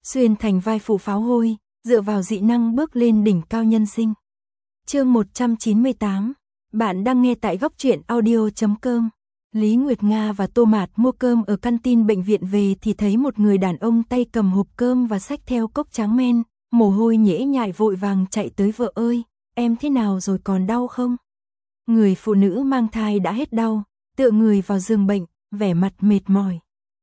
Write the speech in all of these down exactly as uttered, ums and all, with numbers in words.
xuyên thành vai phụ pháo hôi, dựa vào dị năng bước lên đỉnh cao nhân sinh. Chương một trăm chín mươi tám, bạn đang nghe tại góc truyện audio chấm com. Lý Nguyệt Nga và Tô Mạt mua cơm ở canteen bệnh viện về thì thấy một người đàn ông tay cầm hộp cơm và xách theo cốc tráng men, mồ hôi nhễ nhại vội vàng chạy tới. Vợ ơi, em thế nào rồi, còn đau không? Người phụ nữ mang thai đã hết đau, tựa người vào giường bệnh, vẻ mặt mệt mỏi.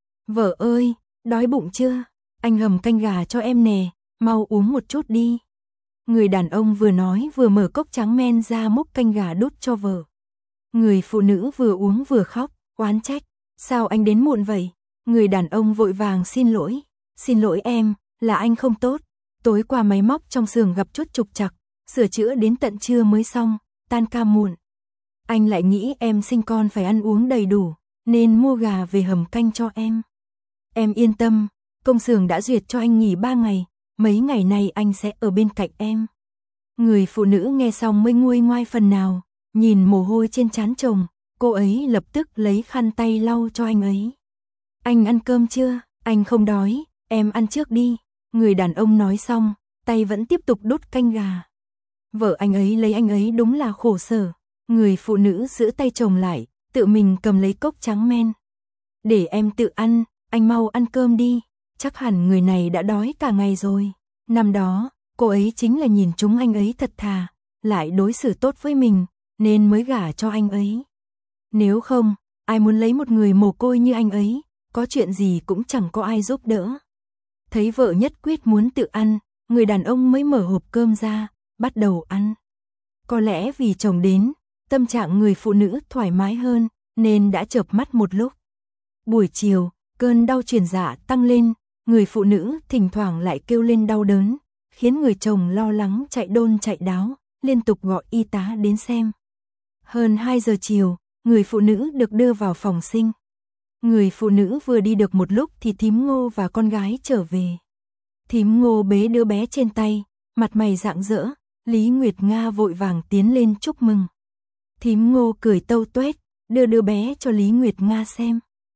Vợ ơi, đói bụng chưa? Anh hầm canh gà cho em nè, mau uống một chút đi. Người đàn ông vừa nói vừa mở cốc trắng men ra múc canh gà đút cho vợ. Người phụ nữ vừa uống vừa khóc, oán trách. Sao anh đến muộn vậy? Người đàn ông vội vàng xin lỗi. Xin lỗi em, là anh không tốt. Tối qua máy móc trong xưởng gặp chút trục trặc, sửa chữa đến tận trưa mới xong, tan ca muộn. Anh lại nghĩ em sinh con phải ăn uống đầy đủ, nên mua gà về hầm canh cho em. Em yên tâm, công xưởng đã duyệt cho anh nghỉ ba ngày, mấy ngày này anh sẽ ở bên cạnh em. Người phụ nữ nghe xong mới nguôi ngoai phần nào, nhìn mồ hôi trên trán chồng, cô ấy lập tức lấy khăn tay lau cho anh ấy. Anh ăn cơm chưa? Anh không đói, em ăn trước đi. Người đàn ông nói xong, tay vẫn tiếp tục đút canh gà. Vợ anh ấy lấy anh ấy đúng là khổ sở. Người phụ nữ giữ tay chồng lại, tự mình cầm lấy cốc trắng men. Để em tự ăn, anh mau ăn cơm đi, chắc hẳn người này đã đói cả ngày rồi. Năm đó, cô ấy chính là nhìn chúng anh ấy thật thà, lại đối xử tốt với mình, nên mới gả cho anh ấy. Nếu không, ai muốn lấy một người mồ côi như anh ấy, có chuyện gì cũng chẳng có ai giúp đỡ. Thấy vợ nhất quyết muốn tự ăn, người đàn ông mới mở hộp cơm ra, bắt đầu ăn. Có lẽ vì chồng đến, tâm trạng người phụ nữ thoải mái hơn, nên đã chợp mắt một lúc. Buổi chiều, cơn đau truyền dạ tăng lên, người phụ nữ thỉnh thoảng lại kêu lên đau đớn, khiến người chồng lo lắng chạy đôn chạy đáo, liên tục gọi y tá đến xem. Hơn hai giờ chiều, người phụ nữ được đưa vào phòng sinh. Người phụ nữ vừa đi được một lúc thì thím Ngô và con gái trở về. Thím Ngô bế đứa bé trên tay, mặt mày rạng rỡ, Lý Nguyệt Nga vội vàng tiến lên chúc mừng. Thím Ngô cười tâu tuét, đưa đứa bé cho Lý Nguyệt Nga xem.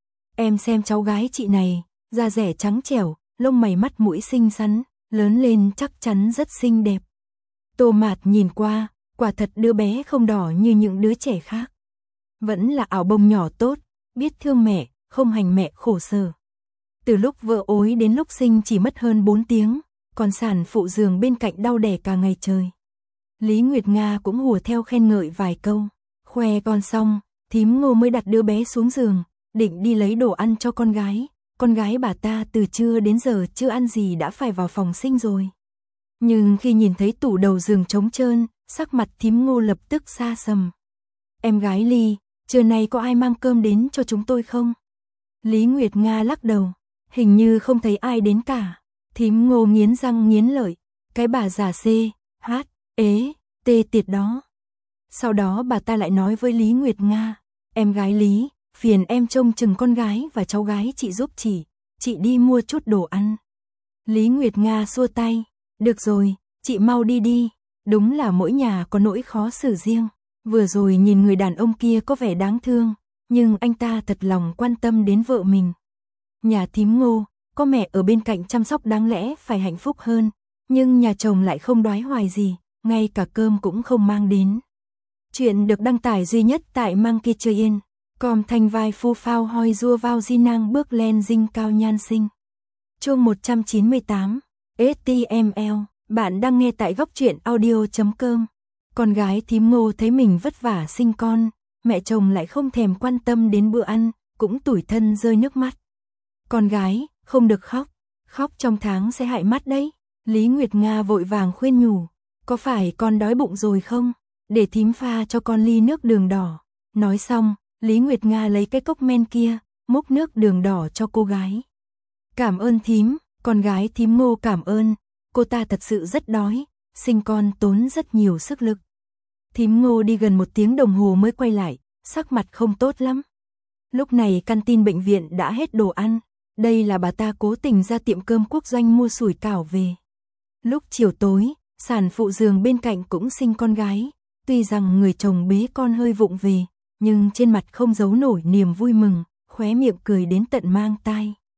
Em xem cháu gái chị này, da dẻ trắng trẻo, lông mày mắt mũi xinh xắn, lớn lên chắc chắn rất xinh đẹp. Tô Mạt nhìn qua, quả thật đứa bé không đỏ như những đứa trẻ khác. Vẫn là ảo bông nhỏ tốt, biết thương mẹ, không hành mẹ khổ sở. Từ lúc vợ ối đến lúc sinh chỉ mất hơn bốn tiếng, còn sản phụ giường bên cạnh đau đẻ cả ngày trời. Lý Nguyệt Nga cũng hùa theo khen ngợi vài câu. Khoe con xong, thím Ngô mới đặt đứa bé xuống giường, định đi lấy đồ ăn cho con gái. Con gái bà ta từ trưa đến giờ chưa ăn gì đã phải vào phòng sinh rồi. Nhưng khi nhìn thấy tủ đầu giường trống trơn, sắc mặt thím Ngô lập tức xa sầm. Em gái Ly, trưa nay có ai mang cơm đến cho chúng tôi không? Lý Nguyệt Nga lắc đầu, hình như không thấy ai đến cả. Thím Ngô nghiến răng nghiến lợi, cái bà già C, H, ế, tê tiệt đó. Sau đó bà ta lại nói với Lý Nguyệt Nga, em gái Lý, phiền em trông chừng con gái và cháu gái chị giúp chị, chị đi mua chút đồ ăn. Lý Nguyệt Nga xua tay, được rồi, chị mau đi đi, đúng là mỗi nhà có nỗi khó xử riêng. Vừa rồi nhìn người đàn ông kia có vẻ đáng thương, nhưng anh ta thật lòng quan tâm đến vợ mình. Nhà thím Ngô, có mẹ ở bên cạnh chăm sóc đáng lẽ phải hạnh phúc hơn, nhưng nhà chồng lại không đoái hoài gì, ngay cả cơm cũng không mang đến. Chuyện được đăng tải duy nhất tại Monkey Chơi Yên. Com thành vai phu phao hoi rua vào di năng bước lên dinh cao nhan sinh. Chương một trăm chín mươi tám, ếch ti em eo, bạn đang nghe tại góc truyện audio chấm com. Con gái thím Ngô thấy mình vất vả sinh con, mẹ chồng lại không thèm quan tâm đến bữa ăn, cũng tủi thân rơi nước mắt. Con gái, không được khóc, khóc trong tháng sẽ hại mắt đấy. Lý Nguyệt Nga vội vàng khuyên nhủ, có phải con đói bụng rồi không? Để thím pha cho con ly nước đường đỏ. Nói xong, Lý Nguyệt Nga lấy cái cốc men kia, múc nước đường đỏ cho cô gái. Cảm ơn thím, con gái thím Ngô cảm ơn, cô ta thật sự rất đói, sinh con tốn rất nhiều sức lực. Thím Ngô đi gần một tiếng đồng hồ mới quay lại, sắc mặt không tốt lắm. Lúc này canteen bệnh viện đã hết đồ ăn, đây là bà ta cố tình ra tiệm cơm quốc doanh mua sủi cảo về. Lúc chiều tối, sản phụ giường bên cạnh cũng sinh con gái, tuy rằng người chồng bế con hơi vụng về, nhưng trên mặt không giấu nổi niềm vui mừng, khóe miệng cười đến tận mang tai.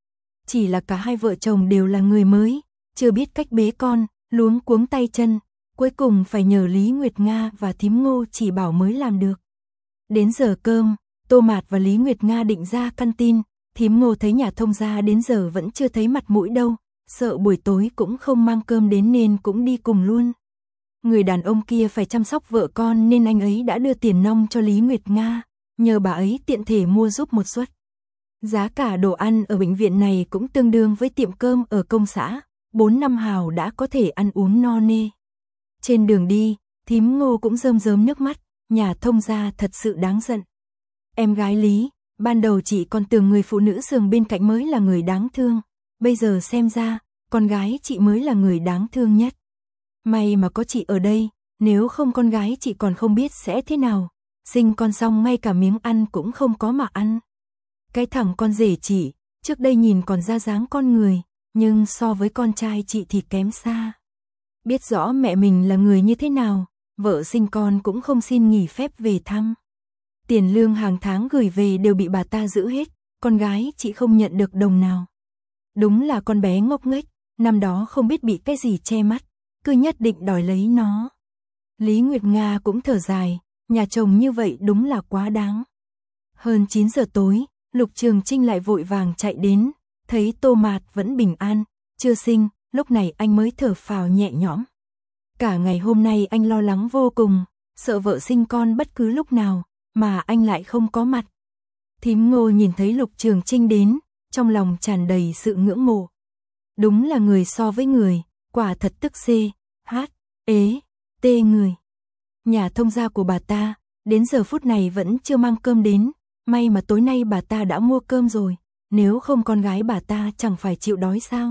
chỉ là cả hai vợ chồng đều là người mới, chưa biết cách bế con, luống cuống tay chân, cuối cùng phải nhờ Lý Nguyệt Nga và thím Ngô chỉ bảo mới làm được. Đến giờ cơm, Tô Mạt và Lý Nguyệt Nga định ra căn tin, thím Ngô thấy nhà thông gia đến giờ vẫn chưa thấy mặt mũi đâu, sợ buổi tối cũng không mang cơm đến nên cũng đi cùng luôn. Người đàn ông kia phải chăm sóc vợ con nên anh ấy đã đưa tiền nong cho Lý Nguyệt Nga, nhờ bà ấy tiện thể mua giúp một suất. Giá cả đồ ăn ở bệnh viện này cũng tương đương với tiệm cơm ở công xã, bốn năm hào đã có thể ăn uống no nê. Trên đường đi, thím Ngô cũng rơm rớm nước mắt, nhà thông gia thật sự đáng giận. Em gái Lý, ban đầu chị còn tưởng người phụ nữ giường bên cạnh mới là người đáng thương, bây giờ xem ra, con gái chị mới là người đáng thương nhất. May mà có chị ở đây, nếu không con gái chị còn không biết sẽ thế nào, sinh con xong ngay cả miếng ăn cũng không có mà ăn. Cái thằng con rể chị, trước đây nhìn còn ra dáng con người, nhưng so với con trai chị thì kém xa. Biết rõ mẹ mình là người như thế nào, vợ sinh con cũng không xin nghỉ phép về thăm. Tiền lương hàng tháng gửi về đều bị bà ta giữ hết, con gái chị không nhận được đồng nào. Đúng là con bé ngốc nghếch, năm đó không biết bị cái gì che mắt, cứ nhất định đòi lấy nó. Lý Nguyệt Nga cũng thở dài, nhà chồng như vậy đúng là quá đáng. Hơn chín giờ tối, Lục Trường Trinh lại vội vàng chạy đến, thấy Tô Mạt vẫn bình an, chưa sinh, lúc này anh mới thở phào nhẹ nhõm. Cả ngày hôm nay anh lo lắng vô cùng, sợ vợ sinh con bất cứ lúc nào, mà anh lại không có mặt. Thím Ngô nhìn thấy Lục Trường Trinh đến, trong lòng tràn đầy sự ngưỡng mộ. Đúng là người so với người, quả thật tức xê, hát, ế, tê người. Nhà thông gia của bà ta, đến giờ phút này vẫn chưa mang cơm đến, may mà tối nay bà ta đã mua cơm rồi, nếu không con gái bà ta chẳng phải chịu đói sao.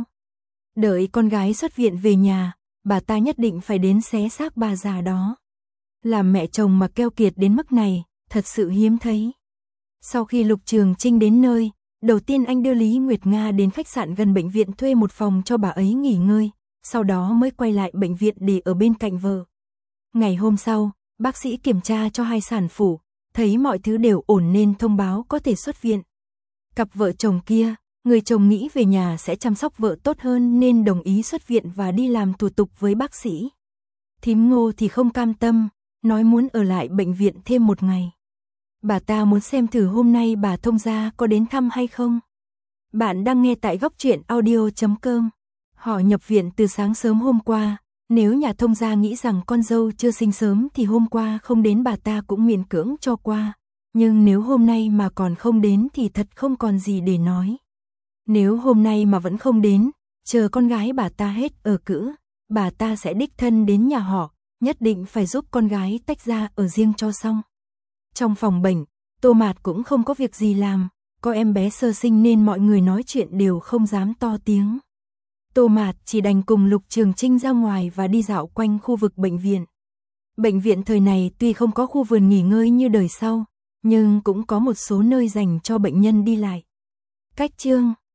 Đợi con gái xuất viện về nhà, bà ta nhất định phải đến xé xác bà già đó. Làm mẹ chồng mà keo kiệt đến mức này, thật sự hiếm thấy. Sau khi Lục Trường Trinh đến nơi, đầu tiên anh đưa Lý Nguyệt Nga đến khách sạn gần bệnh viện thuê một phòng cho bà ấy nghỉ ngơi, sau đó mới quay lại bệnh viện để ở bên cạnh vợ. Ngày hôm sau, bác sĩ kiểm tra cho hai sản phụ, thấy mọi thứ đều ổn nên thông báo có thể xuất viện. Cặp vợ chồng kia, người chồng nghĩ về nhà sẽ chăm sóc vợ tốt hơn nên đồng ý xuất viện và đi làm thủ tục với bác sĩ. Thím Ngô thì không cam tâm, nói muốn ở lại bệnh viện thêm một ngày. Bà ta muốn xem thử hôm nay bà thông gia có đến thăm hay không. Bạn đang nghe tại góc truyện audio chấm com. Họ nhập viện từ sáng sớm hôm qua, nếu nhà thông gia nghĩ rằng con dâu chưa sinh sớm thì hôm qua không đến bà ta cũng miễn cưỡng cho qua. Nhưng nếu hôm nay mà còn không đến thì thật không còn gì để nói. Nếu hôm nay mà vẫn không đến, chờ con gái bà ta hết ở cữ, bà ta sẽ đích thân đến nhà họ, nhất định phải giúp con gái tách ra ở riêng cho xong. Trong phòng bệnh, Tô Mạt cũng không có việc gì làm, có em bé sơ sinh nên mọi người nói chuyện đều không dám to tiếng. Tô Mạt chỉ đành cùng Lục Trường Trinh ra ngoài và đi dạo quanh khu vực bệnh viện. Bệnh viện thời này tuy không có khu vườn nghỉ ngơi như đời sau, nhưng cũng có một số nơi dành cho bệnh nhân đi lại. Cách chương